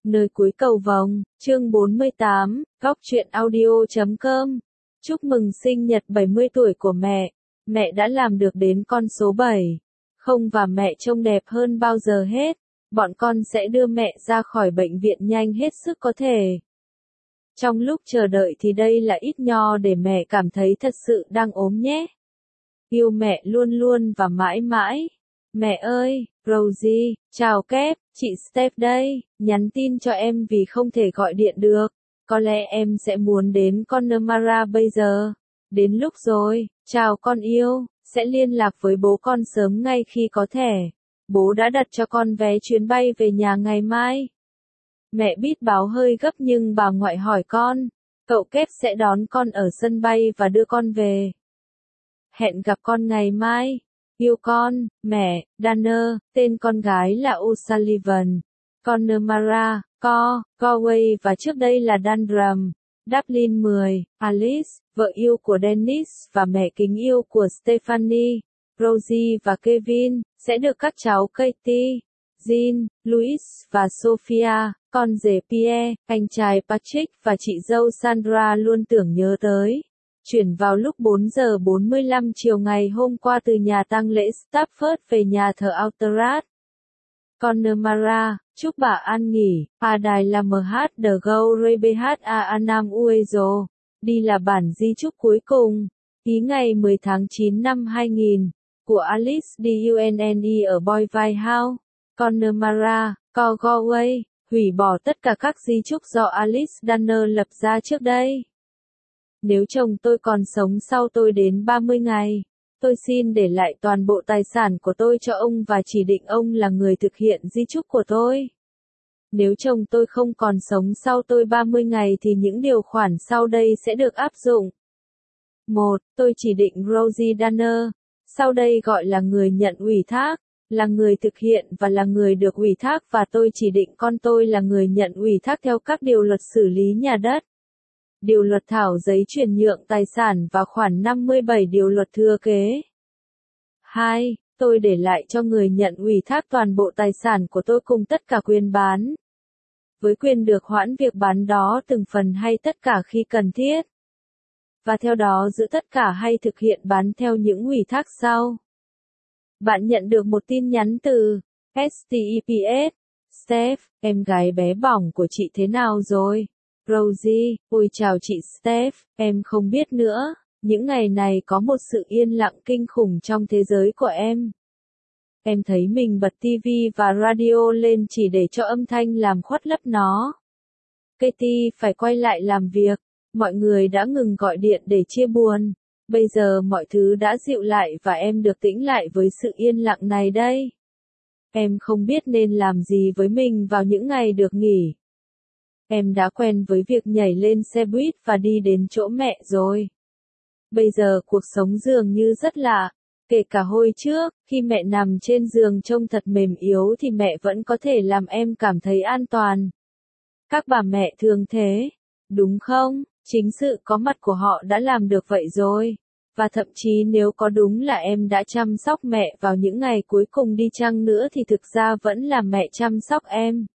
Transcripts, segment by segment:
Nơi cuối cầu vồng, chương 48, góc truyện audio.com. Chúc mừng sinh nhật 70 tuổi của mẹ. Mẹ đã làm được đến con số 7. Không, và mẹ trông đẹp hơn bao giờ hết. Bọn con sẽ đưa mẹ ra khỏi bệnh viện nhanh hết sức có thể. Trong lúc chờ đợi thì đây là ít nho để mẹ cảm thấy thật sự đang ốm nhé. Yêu mẹ luôn luôn và mãi mãi. Mẹ ơi, Rosie, chào Kép, chị Steph đây, nhắn tin cho em vì không thể gọi điện được. Có lẽ em sẽ muốn đến Connemara bây giờ. Đến lúc rồi, chào con yêu, sẽ liên lạc với bố con sớm ngay khi có thể. Bố đã đặt cho con vé chuyến bay về nhà ngày mai. Mẹ biết báo hơi gấp nhưng bà ngoại hỏi con, cậu Kép sẽ đón con ở sân bay và đưa con về. Hẹn gặp con ngày mai. Yêu con, mẹ, Danner, tên con gái là O'Sullivan, Connemara, Galway và trước đây là Dundrum, Dublin 10, Alice, vợ yêu của Dennis và mẹ kính yêu của Stephanie, Rosie và Kevin, sẽ được các cháu Katie, Jean, Louis và Sophia, con rể Pierre, anh trai Patrick và chị dâu Sandra luôn tưởng nhớ tới. Chuyển vào lúc 4 giờ 45 chiều ngày hôm qua từ nhà tang lễ Stafford về nhà thờ Outerat. Connemara, chúc bà an nghỉ, Adai là MH The Go Rebh A Anam Uezo. Đi là bản di chúc cuối cùng. Ký ngày 10 tháng 9 năm 2000. Của Alice Dunne ở Boyville House. Connemara, Galway, hủy bỏ tất cả các di chúc do Alice Dunne lập ra trước đây. Nếu chồng tôi còn sống sau tôi đến 30 ngày, tôi xin để lại toàn bộ tài sản của tôi cho ông và chỉ định ông là người thực hiện di chúc của tôi. Nếu chồng tôi không còn sống sau tôi 30 ngày thì những điều khoản sau đây sẽ được áp dụng. 1. Tôi chỉ định Rosie Danner, sau đây gọi là người nhận ủy thác, là người thực hiện và là người được ủy thác, và tôi chỉ định con tôi là người nhận ủy thác theo các điều luật xử lý nhà đất. Điều luật thảo giấy chuyển nhượng tài sản và khoản 57 điều luật thừa kế. 2. Tôi để lại cho người nhận ủy thác toàn bộ tài sản của tôi cùng tất cả quyền bán. Với quyền được hoãn việc bán đó từng phần hay tất cả khi cần thiết. Và theo đó giữ tất cả hay thực hiện bán theo những ủy thác sau. Bạn nhận được một tin nhắn từ STEPS. Steph, em gái bé bỏng của chị thế nào rồi? Rosie, ôi chào chị Steph, em không biết nữa, những ngày này có một sự yên lặng kinh khủng trong thế giới của em. Em thấy mình bật TV và radio lên chỉ để cho âm thanh làm khuất lấp nó. Katie phải quay lại làm việc, mọi người đã ngừng gọi điện để chia buồn. Bây giờ mọi thứ đã dịu lại và em được tĩnh lại với sự yên lặng này đây. Em không biết nên làm gì với mình vào những ngày được nghỉ. Em đã quen với việc nhảy lên xe buýt và đi đến chỗ mẹ rồi. Bây giờ cuộc sống dường như rất lạ. Kể cả hồi trước, khi mẹ nằm trên giường trông thật mềm yếu thì mẹ vẫn có thể làm em cảm thấy an toàn. Các bà mẹ thường thế, đúng không? Chính sự có mặt của họ đã làm được vậy rồi. Và thậm chí nếu có đúng là em đã chăm sóc mẹ vào những ngày cuối cùng đi chăng nữa thì thực ra vẫn là mẹ chăm sóc em.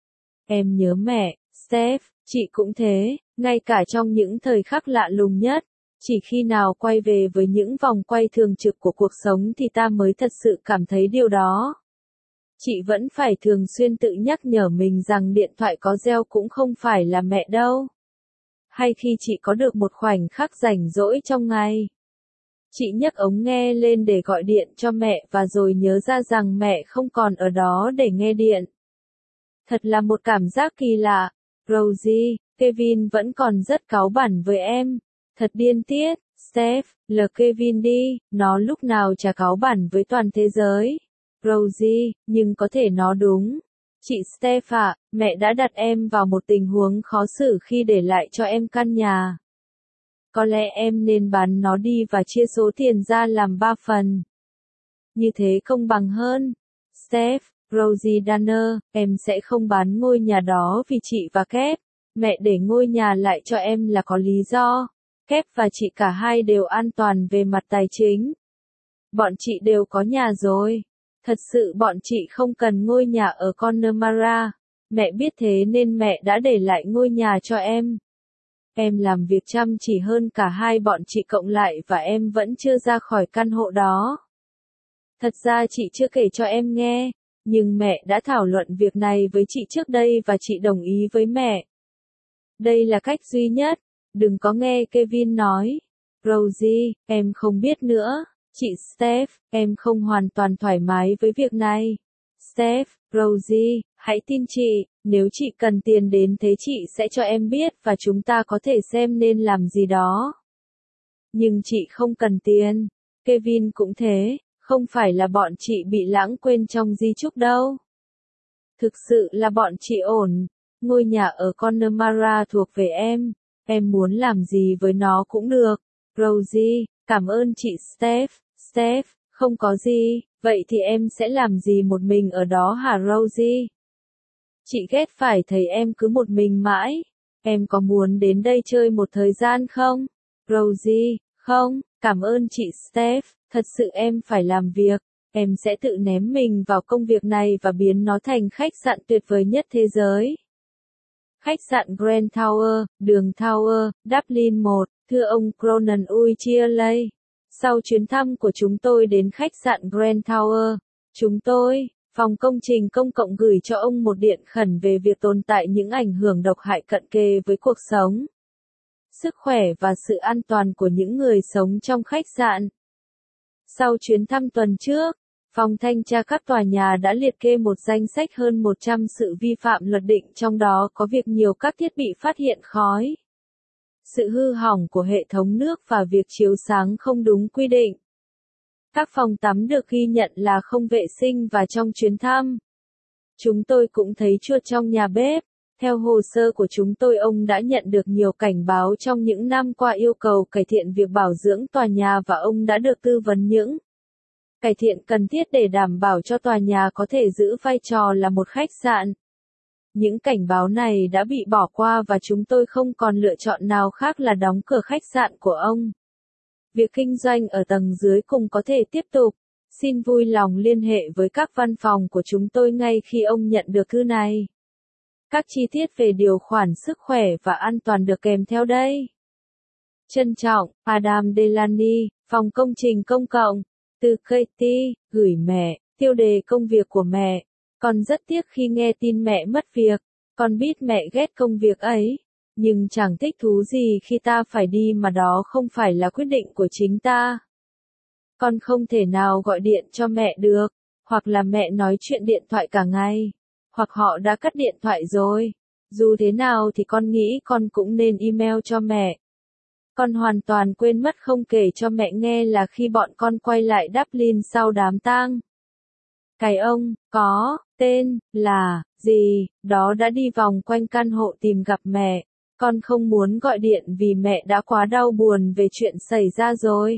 Em nhớ mẹ, Steph, chị cũng thế, ngay cả trong những thời khắc lạ lùng nhất. Chỉ khi nào quay về với những vòng quay thường trực của cuộc sống thì ta mới thật sự cảm thấy điều đó. Chị vẫn phải thường xuyên tự nhắc nhở mình rằng điện thoại có reo cũng không phải là mẹ đâu. Hay khi chị có được một khoảnh khắc rảnh rỗi trong ngày, chị nhấc ống nghe lên để gọi điện cho mẹ và rồi nhớ ra rằng mẹ không còn ở đó để nghe điện. Thật là một cảm giác kỳ lạ. Rosie, Kevin vẫn còn rất cáu bẳn với em. Thật điên tiết, Steph, Kevin đi, nó lúc nào chả cáu bẳn với toàn thế giới. Rosie, nhưng có thể nó đúng. Chị Steph ạ, mẹ đã đặt em vào một tình huống khó xử khi để lại cho em căn nhà. Có lẽ em nên bán nó đi và chia số tiền ra làm 3 phần. Như thế công bằng hơn. Steph, Rosie Danner, em sẽ không bán ngôi nhà đó vì chị và Kép. Mẹ để ngôi nhà lại cho em là có lý do. Kép và chị cả hai đều an toàn về mặt tài chính. Bọn chị đều có nhà rồi. Thật sự bọn chị không cần ngôi nhà ở Connemara. Mẹ biết thế nên mẹ đã để lại ngôi nhà cho em. Em làm việc chăm chỉ hơn cả hai bọn chị cộng lại và em vẫn chưa ra khỏi căn hộ đó. Thật ra chị chưa kể cho em nghe, nhưng mẹ đã thảo luận việc này với chị trước đây và chị đồng ý với mẹ. Đây là cách duy nhất, đừng có nghe Kevin nói. Rosie, em không biết nữa. Chị Steph, em không hoàn toàn thoải mái với việc này. Steph, Rosie, hãy tin chị, nếu chị cần tiền đến thế chị sẽ cho em biết và chúng ta có thể xem nên làm gì đó. Nhưng chị không cần tiền. Kevin cũng thế, không phải là bọn chị bị lãng quên trong di chúc đâu. Thực sự là bọn chị ổn. Ngôi nhà ở Connemara thuộc về em muốn làm gì với nó cũng được. Rosie, cảm ơn chị Steph. Steph, không có gì, vậy thì em sẽ làm gì một mình ở đó hả Rosie? Chị ghét phải thấy em cứ một mình mãi. Em có muốn đến đây chơi một thời gian không? Rosie, không, cảm ơn chị Steph, thật sự em phải làm việc. Em sẽ tự ném mình vào công việc này và biến nó thành khách sạn tuyệt vời nhất thế giới. Khách sạn Grand Tower, đường Tower, Dublin 1, thưa ông Cronin Uchialei. Sau chuyến thăm của chúng tôi đến khách sạn Grand Tower, phòng công trình công cộng gửi cho ông một điện khẩn về việc tồn tại những ảnh hưởng độc hại cận kề với cuộc sống, sức khỏe và sự an toàn của những người sống trong khách sạn. Sau chuyến thăm tuần trước, phòng thanh tra các tòa nhà đã liệt kê một danh sách hơn 100 sự vi phạm luật định, trong đó có việc nhiều các thiết bị phát hiện khói, sự hư hỏng của hệ thống nước và việc chiếu sáng không đúng quy định. Các phòng tắm được ghi nhận là không vệ sinh và trong chuyến thăm, chúng tôi cũng thấy chuột trong nhà bếp. Theo hồ sơ của chúng tôi, ông đã nhận được nhiều cảnh báo trong những năm qua yêu cầu cải thiện việc bảo dưỡng tòa nhà và ông đã được tư vấn những cải thiện cần thiết để đảm bảo cho tòa nhà có thể giữ vai trò là một khách sạn. Những cảnh báo này đã bị bỏ qua và chúng tôi không còn lựa chọn nào khác là đóng cửa khách sạn của ông. Việc kinh doanh ở tầng dưới cùng có thể tiếp tục. Xin vui lòng liên hệ với các văn phòng của chúng tôi ngay khi ông nhận được thư này. Các chi tiết về điều khoản sức khỏe và an toàn được kèm theo đây. Trân trọng, Adam Delaney, phòng công trình công cộng. Từ Katie, gửi mẹ, tiêu đề công việc của mẹ. Con rất tiếc khi nghe tin mẹ mất việc. Con biết mẹ ghét công việc ấy. Nhưng chẳng thích thú gì khi ta phải đi mà đó không phải là quyết định của chính ta. Con không thể nào gọi điện cho mẹ được. Hoặc là mẹ nói chuyện điện thoại cả ngày. Hoặc họ đã cắt điện thoại rồi. Dù thế nào thì con nghĩ con cũng nên email cho mẹ. Con hoàn toàn quên mất không kể cho mẹ nghe là khi bọn con quay lại Dublin sau đám tang, cái ông, có, tên, là, gì, đó đã đi vòng quanh căn hộ tìm gặp mẹ. Con không muốn gọi điện vì mẹ đã quá đau buồn về chuyện xảy ra rồi.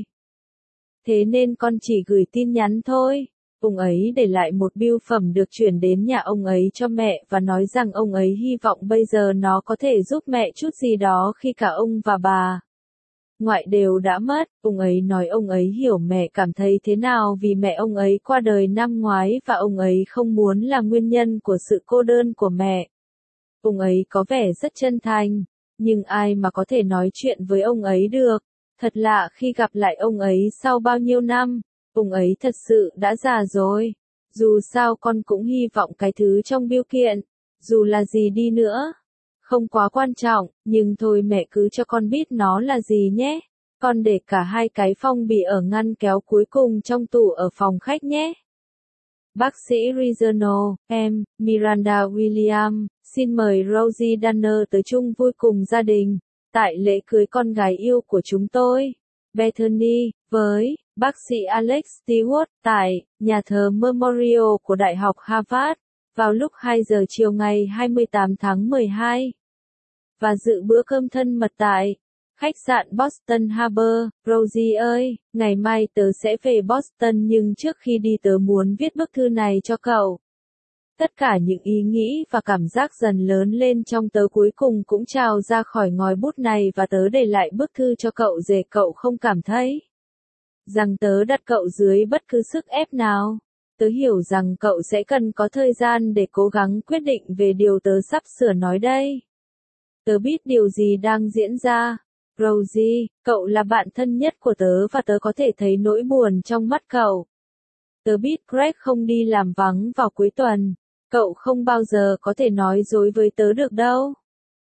Thế nên con chỉ gửi tin nhắn thôi. Ông ấy để lại một bưu phẩm được chuyển đến nhà ông ấy cho mẹ và nói rằng ông ấy hy vọng bây giờ nó có thể giúp mẹ chút gì đó khi cả ông và bà ngoại đều đã mất. Ông ấy nói ông ấy hiểu mẹ cảm thấy thế nào vì mẹ ông ấy qua đời năm ngoái và ông ấy không muốn là nguyên nhân của sự cô đơn của mẹ. Ông ấy có vẻ rất chân thành, nhưng ai mà có thể nói chuyện với ông ấy được. Thật lạ khi gặp lại ông ấy sau bao nhiêu năm. Ông ấy thật sự đã già rồi. Dù sao con cũng hy vọng cái thứ trong bưu kiện, dù là gì đi nữa, không quá quan trọng, nhưng thôi mẹ cứ cho con biết nó là gì nhé. Con để cả hai cái phong bì ở ngăn kéo cuối cùng trong tủ ở phòng khách nhé. Bác sĩ Regional, em, Miranda William, xin mời Rosie Danner tới chung vui cùng gia đình, tại lễ cưới con gái yêu của chúng tôi, Bethany, với bác sĩ Alex Stewart, tại nhà thờ Memorial của Đại học Harvard, vào lúc 2 giờ chiều ngày 28 tháng 12. Và dự bữa cơm thân mật tại khách sạn Boston Harbor. Rosie ơi, ngày mai tớ sẽ về Boston nhưng trước khi đi tớ muốn viết bức thư này cho cậu. Tất cả những ý nghĩ và cảm giác dần lớn lên trong tớ cuối cùng cũng trào ra khỏi ngòi bút này và tớ để lại bức thư cho cậu để cậu không cảm thấy rằng tớ đặt cậu dưới bất cứ sức ép nào. Tớ hiểu rằng cậu sẽ cần có thời gian để cố gắng quyết định về điều tớ sắp sửa nói đây. Tớ biết điều gì đang diễn ra. Rosie, cậu là bạn thân nhất của tớ và tớ có thể thấy nỗi buồn trong mắt cậu. Tớ biết Greg không đi làm vắng vào cuối tuần. Cậu không bao giờ có thể nói dối với tớ được đâu.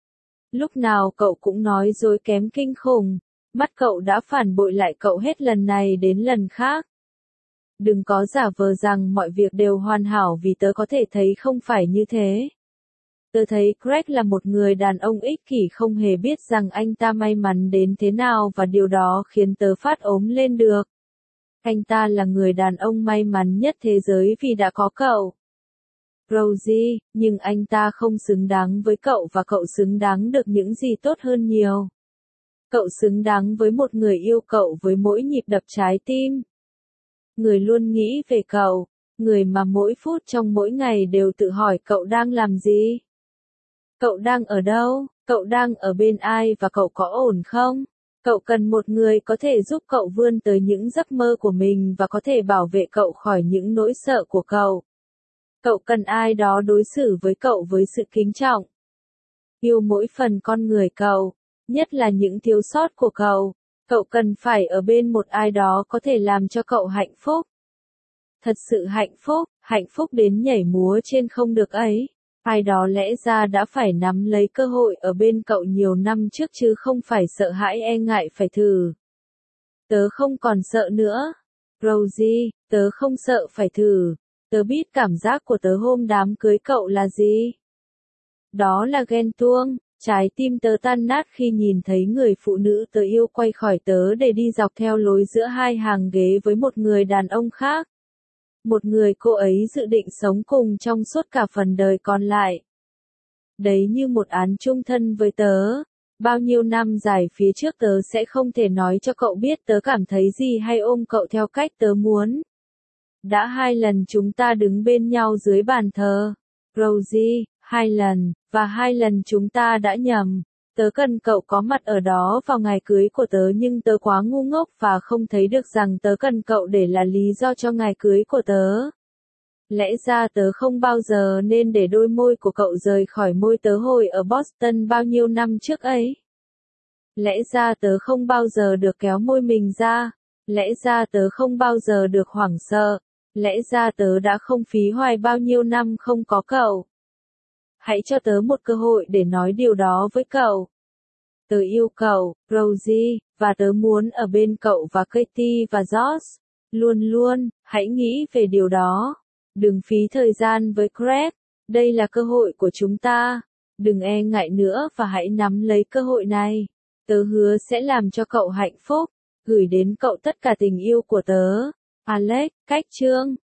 Lúc nào cậu cũng nói dối kém kinh khủng. Mắt cậu đã phản bội lại cậu hết lần này đến lần khác. Đừng có giả vờ rằng mọi việc đều hoàn hảo vì tớ có thể thấy không phải như thế. Tớ thấy Greg là một người đàn ông ích kỷ không hề biết rằng anh ta may mắn đến thế nào và điều đó khiến tớ phát ốm lên được. Anh ta là người đàn ông may mắn nhất thế giới vì đã có cậu. Rosie, nhưng anh ta không xứng đáng với cậu và cậu xứng đáng được những gì tốt hơn nhiều. Cậu xứng đáng với một người yêu cậu với mỗi nhịp đập trái tim. Người luôn nghĩ về cậu, người mà mỗi phút trong mỗi ngày đều tự hỏi cậu đang làm gì. Cậu đang ở đâu, cậu đang ở bên ai và cậu có ổn không? Cậu cần một người có thể giúp cậu vươn tới những giấc mơ của mình và có thể bảo vệ cậu khỏi những nỗi sợ của cậu. Cậu cần ai đó đối xử với cậu với sự kính trọng. Yêu mỗi phần con người cậu, nhất là những thiếu sót của cậu. Cậu cần phải ở bên một ai đó có thể làm cho cậu hạnh phúc. Thật sự hạnh phúc đến nhảy múa trên không được ấy. Ai đó lẽ ra đã phải nắm lấy cơ hội ở bên cậu nhiều năm trước chứ không phải sợ hãi e ngại phải thử. Tớ không còn sợ nữa. Rosie, tớ không sợ phải thử. Tớ biết cảm giác của tớ hôm đám cưới cậu là gì. Đó là ghen tuông. Trái tim tớ tan nát khi nhìn thấy người phụ nữ tớ yêu quay khỏi tớ để đi dọc theo lối giữa hai hàng ghế với một người đàn ông khác. Một người cô ấy dự định sống cùng trong suốt cả phần đời còn lại. Đấy như một án chung thân với tớ. Bao nhiêu năm dài phía trước tớ sẽ không thể nói cho cậu biết tớ cảm thấy gì hay ôm cậu theo cách tớ muốn. Đã 2 lần chúng ta đứng bên nhau dưới bàn thờ. Rosie, 2 lần, và 2 lần chúng ta đã nhầm. Tớ cần cậu có mặt ở đó vào ngày cưới của tớ nhưng tớ quá ngu ngốc và không thấy được rằng tớ cần cậu để là lý do cho ngày cưới của tớ. Lẽ ra tớ không bao giờ nên để đôi môi của cậu rời khỏi môi tớ hồi ở Boston bao nhiêu năm trước ấy. Lẽ ra tớ không bao giờ được kéo môi mình ra. Lẽ ra tớ không bao giờ được hoảng sợ. Lẽ ra tớ đã không phí hoài bao nhiêu năm không có cậu. Hãy cho tớ một cơ hội để nói điều đó với cậu. Tớ yêu cậu, Rosie, và tớ muốn ở bên cậu và Katie và Josh. Luôn luôn, hãy nghĩ về điều đó. Đừng phí thời gian với Greg. Đây là cơ hội của chúng ta. Đừng e ngại nữa và hãy nắm lấy cơ hội này. Tớ hứa sẽ làm cho cậu hạnh phúc. Gửi đến cậu tất cả tình yêu của tớ. Alex, cách chương.